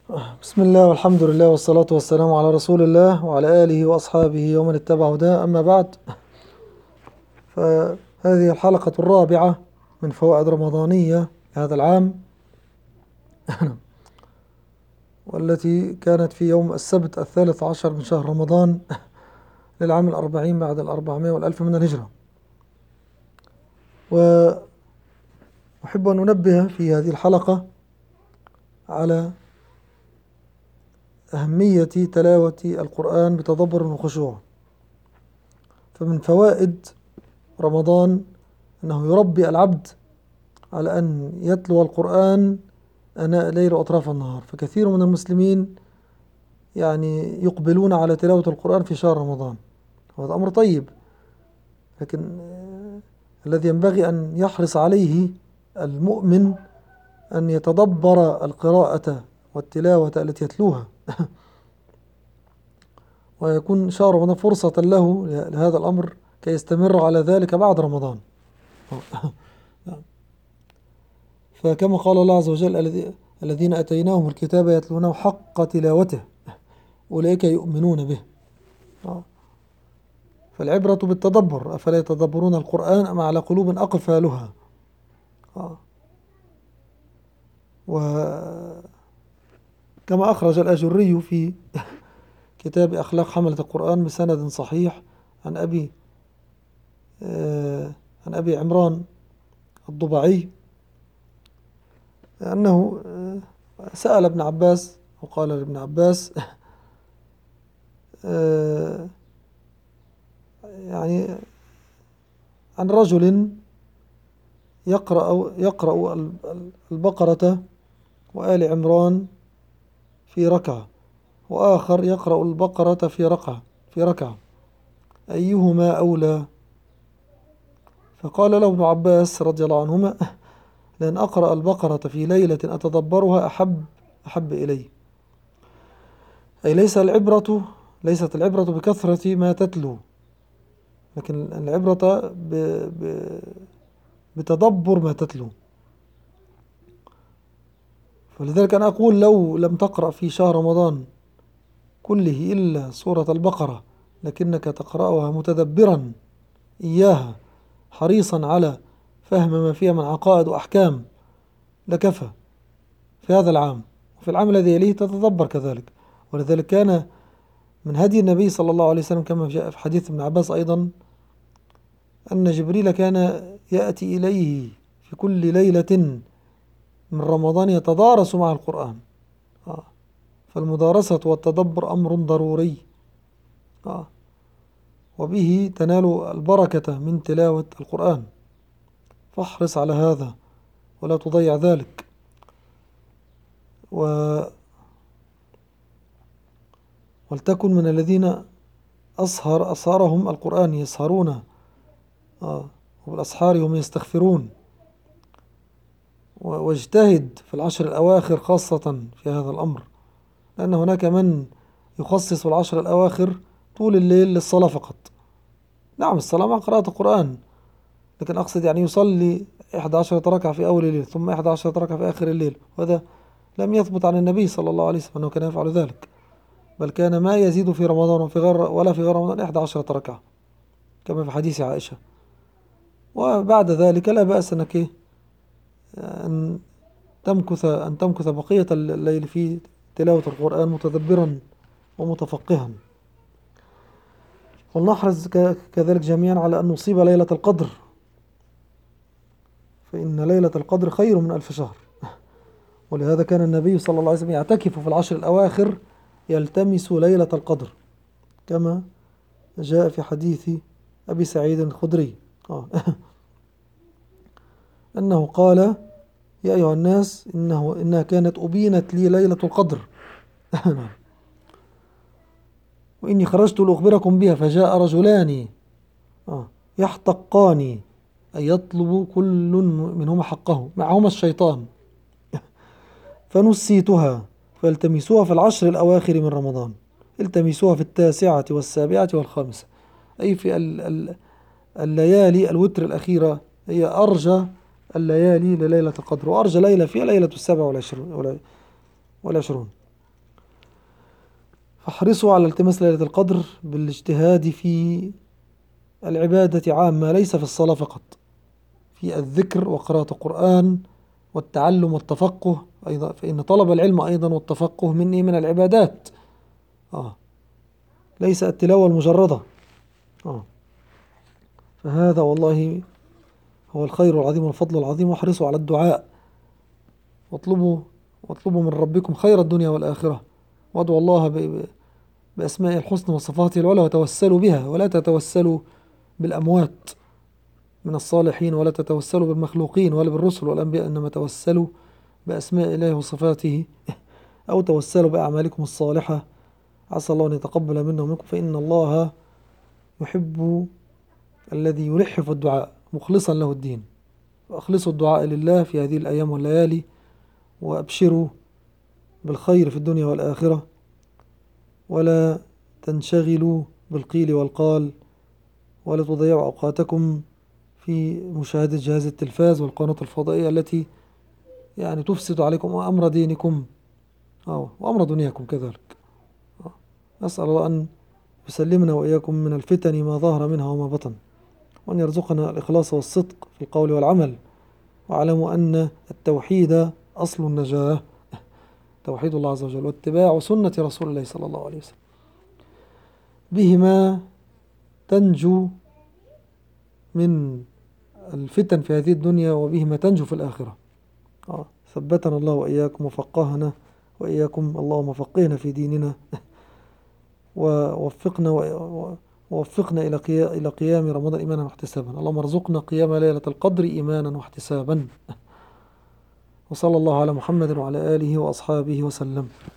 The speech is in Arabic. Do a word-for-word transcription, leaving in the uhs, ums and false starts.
بسم الله والحمد لله والصلاة والسلام على رسول الله وعلى آله وأصحابه ومن اتبع هداه، أما بعد. فهذه الحلقة الرابعة من فوائد رمضانية هذا العام، والتي كانت في يوم السبت الثالث عشر من شهر رمضان للعام الأربعين بعد الأربعمائة والألف من الهجرة. وأحب أن أنبه في هذه الحلقة على أهمية تلاوة القرآن بتدبر وخشوع. فمن فوائد رمضان أنه يربي العبد على أن يتلو القرآن آناء الليل وأطراف النهار. فكثير من المسلمين يعني يقبلون على تلاوة القرآن في شهر رمضان، وهذا أمر طيب، لكن آه الذي ينبغي أن يحرص عليه المؤمن أن يتدبر القراءة والتلاوة التي يتلوها ويكون شهر رمضان فرصة له لهذا الأمر كي يستمر على ذلك بعد رمضان. فكما قال الله عز وجل: الذين أتيناهم الكتاب يتلونه حق تلاوته أولئك يؤمنون به. فالعبرة بالتدبر، أفلا يتدبرون القرآن أم على قلوب أقفالها. وكما أخرج الأجري في كتاب أخلاق حملة القرآن بسند صحيح عن أبي عن أبي عمران الضبعي أنه سأل ابن عباس وقال لابن عباس يعني عن رجل يقرأ يقرأ البقرة وآل عمران في ركعة، وآخر يقرأ البقرة في ركعة في ركعة أيهما أولى؟ فقال له ابن عباس رضي الله عنهما: لأن أقرأ البقرة في ليلة أتدبرها أحب أحب إلي. أي ليس العبرة ليست العبرة بكثرة ما تتلو، لكن العبرة ب... ب... بتدبر ما تتلو. فلذلك أنا أقول لو لم تقرأ في شهر رمضان كله إلا سورة البقرة، لكنك تقرأها متدبرا إياها حريصا على فهم ما فيها من عقائد وأحكام، لكفى في هذا العام. وفي العام الذي يليه تتدبر كذلك. ولذلك كان من هدي النبي صلى الله عليه وسلم كما جاء في حديث ابن عباس أيضا أن جبريل كان يأتي إليه في كل ليلة من رمضان يتدارس مع القرآن. آه. فالمدارسة والتدبر أمر ضروري، آه. وبه تنال البركة من تلاوة القرآن، فاحرص على هذا ولا تضيع ذلك. و... ولتكن من الذين أسهر أسهرهم القرآن يسهرون آه. وبالأسحار هم يستغفرون. واجتهد في العشر الأواخر خاصة في هذا الأمر، لأن هناك من يخصص العشر الأواخر طول الليل للصلاة فقط. نعم، الصلاة مع قراءة القرآن، لكن أقصد يعني يصلي إحدى عشرة ركعة في أول الليل ثم إحدى عشرة ركعة في آخر الليل، وهذا لم يثبت عن النبي صلى الله عليه وسلم أنه كان يفعل ذلك، بل كان ما يزيد في رمضان وفي غير ولا في غير رمضان إحدى عشرة ركعة كما في حديث عائشة. وبعد ذلك لا بأس أنك أن تمكث أن تمكث بقية الليل في تلاوة القرآن متدبرا ومتفقها. ولنحرص كذلك جميعا على أن نصيب ليلة القدر، فإن ليلة القدر خير من ألف شهر. ولهذا كان النبي صلى الله عليه وسلم يعتكف في العشر الأواخر يلتمس ليلة القدر، كما جاء في حديث أبي سعيد الخدري آه. أنه قال: يا أيها الناس إنه إنها كانت أبينت لي ليلة القدر وإني خرجت لأخبركم بها، فجاء رجلان آه يحتقان أي يطلب كل منهما حقه، معهما الشيطان، فنسيتها، فالتمسوها في العشر الأواخر من رمضان، التمسوها في التاسعة والسابعة والخامسة، أي في الليالي الوتر الأخيرة، هي أرجى الليالي لليلة القدر، وأرجى ليلة فيها ليلة السابع والعشرون والعشرون احرصوا على التماس ليلة القدر بالاجتهاد في العبادة عامة، ليس في الصلاة فقط، في الذكر وقراءة القرآن والتعلم والتفقه أيضا، فإن طلب العلم أيضا والتفقه مني من العبادات. آه ليس التلاوة المجردة. آه فهذا والله هو الخير العظيم والفضل العظيم. واحرصوا على الدعاء، واطلبوا واطلبوا من ربكم خير الدنيا والآخرة، وادعوا الله ب- ب- بأسماء الحسنى وصفاته العلى، وتوسلوا بها، ولا تتوسلوا بالأموات من الصالحين، ولا تتوسلوا بالمخلوقين ولا بالرسل والأنبياء، إنما توسلوا بأسماء الله وصفاته، أو توسلوا بأعمالكم الصالحة. عسى الله أن يتقبل منا ومنكم، فإن الله يحب الذي يلح في الدعاء مخلصا له الدين. فأخلصوا الدعاء لله في هذه الأيام والليالي، وأبشروا بالخير في الدنيا والآخرة، ولا تنشغلوا بالقيل والقال، ولا تضيعوا أوقاتكم في مشاهدة جهاز التلفاز والقنوات الفضائية التي يعني تفسد عليكم أمر دينكم أو وأمر دنياكم كذلك. أسأل الله أن يسلمنا وإياكم من الفتن ما ظهر منها وما بطن، وأن يرزقنا الإخلاص والصدق في القول والعمل. واعلموا أن التوحيد أصل النجاة، توحيد الله عز وجل واتباع سنة رسول الله صلى الله عليه وسلم، بهما تنجو من الفتن في هذه الدنيا، وبهما تنجو في الآخرة. آه. ثبتنا الله وإياكم، وفقهنا وإياكم، اللهم فقهنا في ديننا، ووفقنا ووفقنا إلى إلى قيام رمضان إيمانا واحتسابا. اللهم ارزقنا قيام ليلة القدر إيمانا واحتسابا. وصلى الله على محمد وعلى آله وأصحابه وسلم.